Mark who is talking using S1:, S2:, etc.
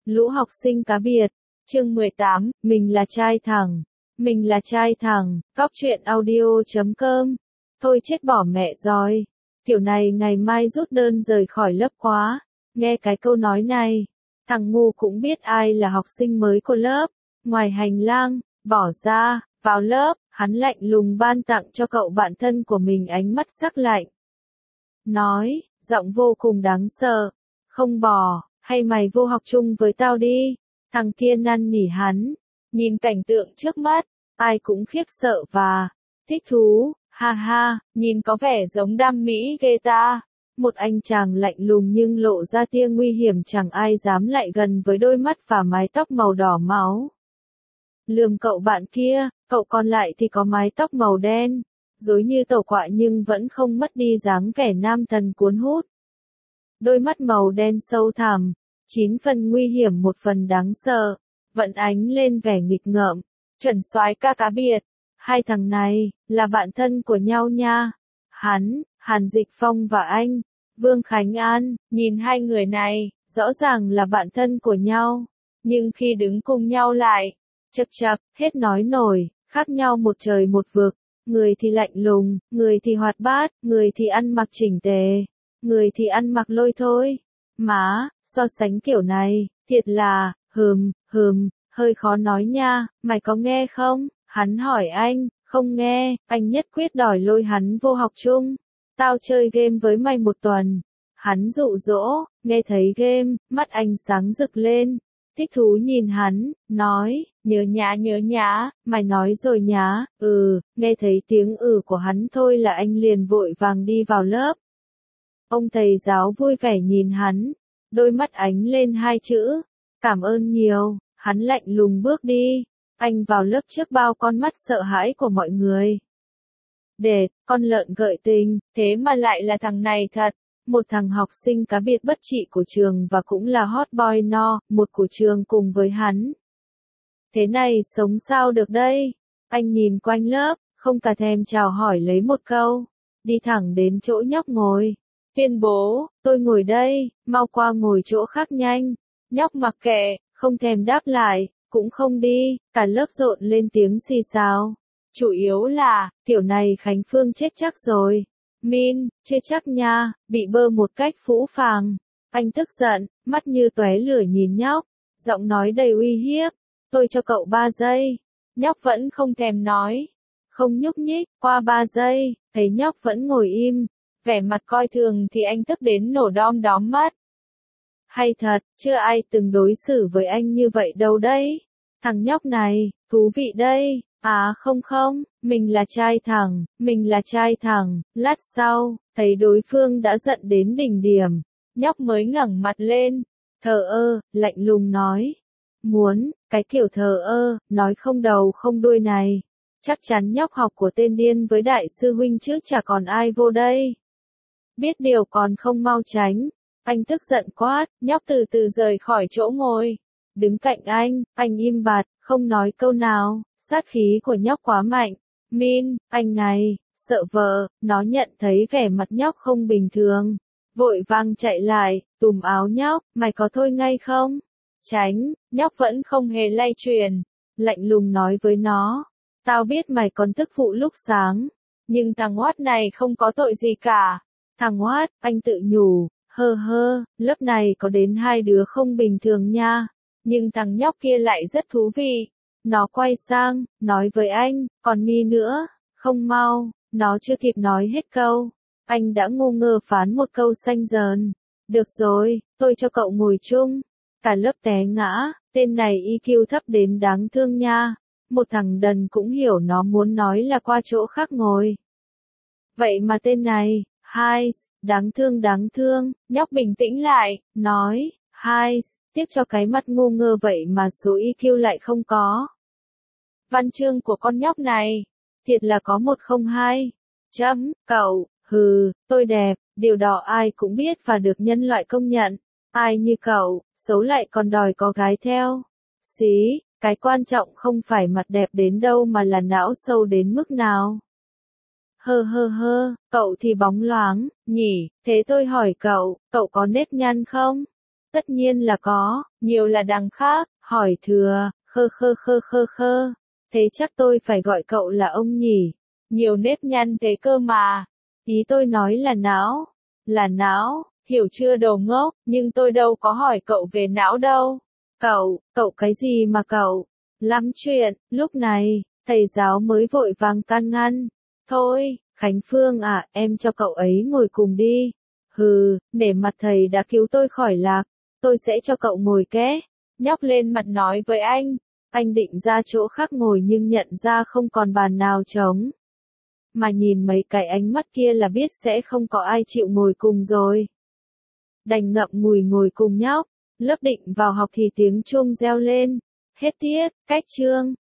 S1: Lũ học sinh cá biệt. Chương 18, mình là trai thẳng. Mình là trai thẳng, Góc truyện audio.com. Thôi chết bỏ mẹ rồi. Kiểu này ngày mai rút đơn rời khỏi lớp quá. Nghe cái câu nói này, thằng ngu cũng biết ai là học sinh mới của lớp. Ngoài hành lang, bỏ ra, vào lớp, hắn lạnh lùng ban tặng cho cậu bạn thân của mình ánh mắt sắc lạnh. Nói, giọng vô cùng đáng sợ. Không bỏ, hay mày vô học chung với tao đi. Thằng kia năn nỉ hắn. Nhìn cảnh tượng trước mắt, ai cũng khiếp sợ và thích thú. Ha ha, nhìn có vẻ giống đam mỹ ghê ta. Một anh chàng lạnh lùng nhưng lộ ra tia nguy hiểm, chẳng ai dám lại gần với đôi mắt và mái tóc màu đỏ máu. Lườm cậu bạn kia, cậu còn lại thì có mái tóc màu đen, rối như tàu quạ nhưng vẫn không mất đi dáng vẻ nam thần cuốn hút. Đôi mắt màu đen sâu thẳm, 9 phần nguy hiểm 1 phần đáng sợ, vẫn ánh lên vẻ nghịch ngợm. Chuẩn soái ca cá biệt. Hai thằng này là bạn thân của nhau nha. Hắn, Hàn Dịch Phong và anh, Vương Khánh An, nhìn hai người này, rõ ràng là bạn thân của nhau. Nhưng khi đứng cùng nhau lại, chật chật, hết nói nổi, khác nhau một trời một vực. Người thì lạnh lùng, người thì hoạt bát, người thì ăn mặc chỉnh tề, người thì ăn mặc lôi thôi. Má, so sánh kiểu này, thiệt là, hơi khó nói nha, mày có nghe không? Hắn hỏi anh, không nghe, anh nhất quyết đòi lôi hắn vô học chung. Tao chơi game với mày 1 tuần. Hắn dụ dỗ, nghe thấy game, mắt anh sáng rực lên. Thích thú nhìn hắn, nói, nhớ nhá, mày nói rồi nhá, nghe thấy tiếng của hắn thôi là anh liền vội vàng đi vào lớp. Ông thầy giáo vui vẻ nhìn hắn, đôi mắt ánh lên 2 chữ, cảm ơn nhiều, hắn lạnh lùng bước đi. Anh vào lớp trước bao con mắt sợ hãi của mọi người. Đệt, con lợn gợi tình, thế mà lại là thằng này thật. Một thằng học sinh cá biệt bất trị của trường và cũng là hot boy no, 1 của trường cùng với hắn. Thế này sống sao được đây? Anh nhìn quanh lớp, không cả thèm chào hỏi lấy một câu. Đi thẳng đến chỗ nhóc ngồi. Tuyên bố, tôi ngồi đây, mau qua ngồi chỗ khác nhanh. Nhóc mặc kệ, không thèm đáp lại, cũng không đi, cả lớp rộn lên tiếng xì xào. Chủ yếu là, kiểu này Khánh Phương chết chắc rồi. Min, chưa chắc nha, bị bơ một cách phũ phàng. Anh tức giận, mắt như tóe lửa nhìn nhóc, giọng nói đầy uy hiếp. Tôi cho cậu 3 giây. Nhóc vẫn không thèm nói. Không nhúc nhích, qua 3 giây, thấy nhóc vẫn ngồi im. Vẻ mặt coi thường thì anh tức đến nổ đom đóm mắt. Hay thật, chưa ai từng đối xử với anh như vậy đâu đấy. Thằng nhóc này, thú vị đây. À không, mình là trai thẳng, lát sau, thấy đối phương đã giận đến đỉnh điểm. Nhóc mới ngẩng mặt lên, thờ ơ, lạnh lùng nói. Cái kiểu thờ ơ, nói không đầu không đuôi này. Chắc chắn nhóc học của tên điên với đại sư huynh chứ chả còn ai vô đây. Biết điều còn không mau tránh. Anh tức giận quát, nhóc từ từ rời khỏi chỗ ngồi. Đứng cạnh anh im bặt, không nói câu nào, sát khí của nhóc quá mạnh. Min, anh này, sợ vợ, nó nhận thấy vẻ mặt nhóc không bình thường. Vội vàng chạy lại, túm áo nhóc, mày có thôi ngay không? Tránh, nhóc vẫn không hề lay chuyển. Lạnh lùng nói với nó, tao biết mày còn tức phụ lúc sáng, nhưng thằng Hoát này không có tội gì cả. Thằng Hoát, anh tự nhủ, lớp này có đến 2 đứa không bình thường nha. Nhưng thằng nhóc kia lại rất thú vị. Nó quay sang, nói với anh, còn Mi nữa, không mau, nó chưa kịp nói hết câu. Anh đã ngu ngơ phán một câu xanh dờn. Được rồi, tôi cho cậu ngồi chung. Cả lớp té ngã, tên này EQ thấp đến đáng thương nha. Một thằng đần cũng hiểu nó muốn nói là qua chỗ khác ngồi. Vậy mà tên này, đáng thương, nhóc bình tĩnh lại, nói, tiếc cho cái mặt ngu ngơ vậy mà số EQ lại không có. Văn chương của con nhóc này, thiệt là có 102. Cậu, tôi đẹp, điều đó ai cũng biết và được nhân loại công nhận. Ai như cậu, xấu lại còn đòi có gái theo. Xí, cái quan trọng không phải mặt đẹp đến đâu mà là não sâu đến mức nào. Cậu thì bóng loáng, nhỉ, thế tôi hỏi cậu có nếp nhăn không? Tất nhiên là có, nhiều là đằng khác, hỏi thừa, khơ. Thế chắc tôi phải gọi cậu là ông nhỉ, nhiều nếp nhăn thế cơ mà. Ý tôi nói là não, hiểu chưa đồ ngốc, nhưng tôi đâu có hỏi cậu về não đâu. Cậu cái gì mà cậu? Lắm chuyện, lúc này, thầy giáo mới vội vàng can ngăn. Thôi, Khánh Phương à, em cho cậu ấy ngồi cùng đi. Hừ, nể mặt thầy đã cứu tôi khỏi lạc, tôi sẽ cho cậu ngồi ké. Nhóc lên mặt nói với anh định ra chỗ khác ngồi nhưng nhận ra không còn bàn nào trống. Mà nhìn mấy cái ánh mắt kia là biết sẽ không có ai chịu ngồi cùng rồi. Đành ngậm ngùi ngồi cùng nhóc, lớp định vào học thì tiếng chuông reo lên. Hết tiết, cách chương.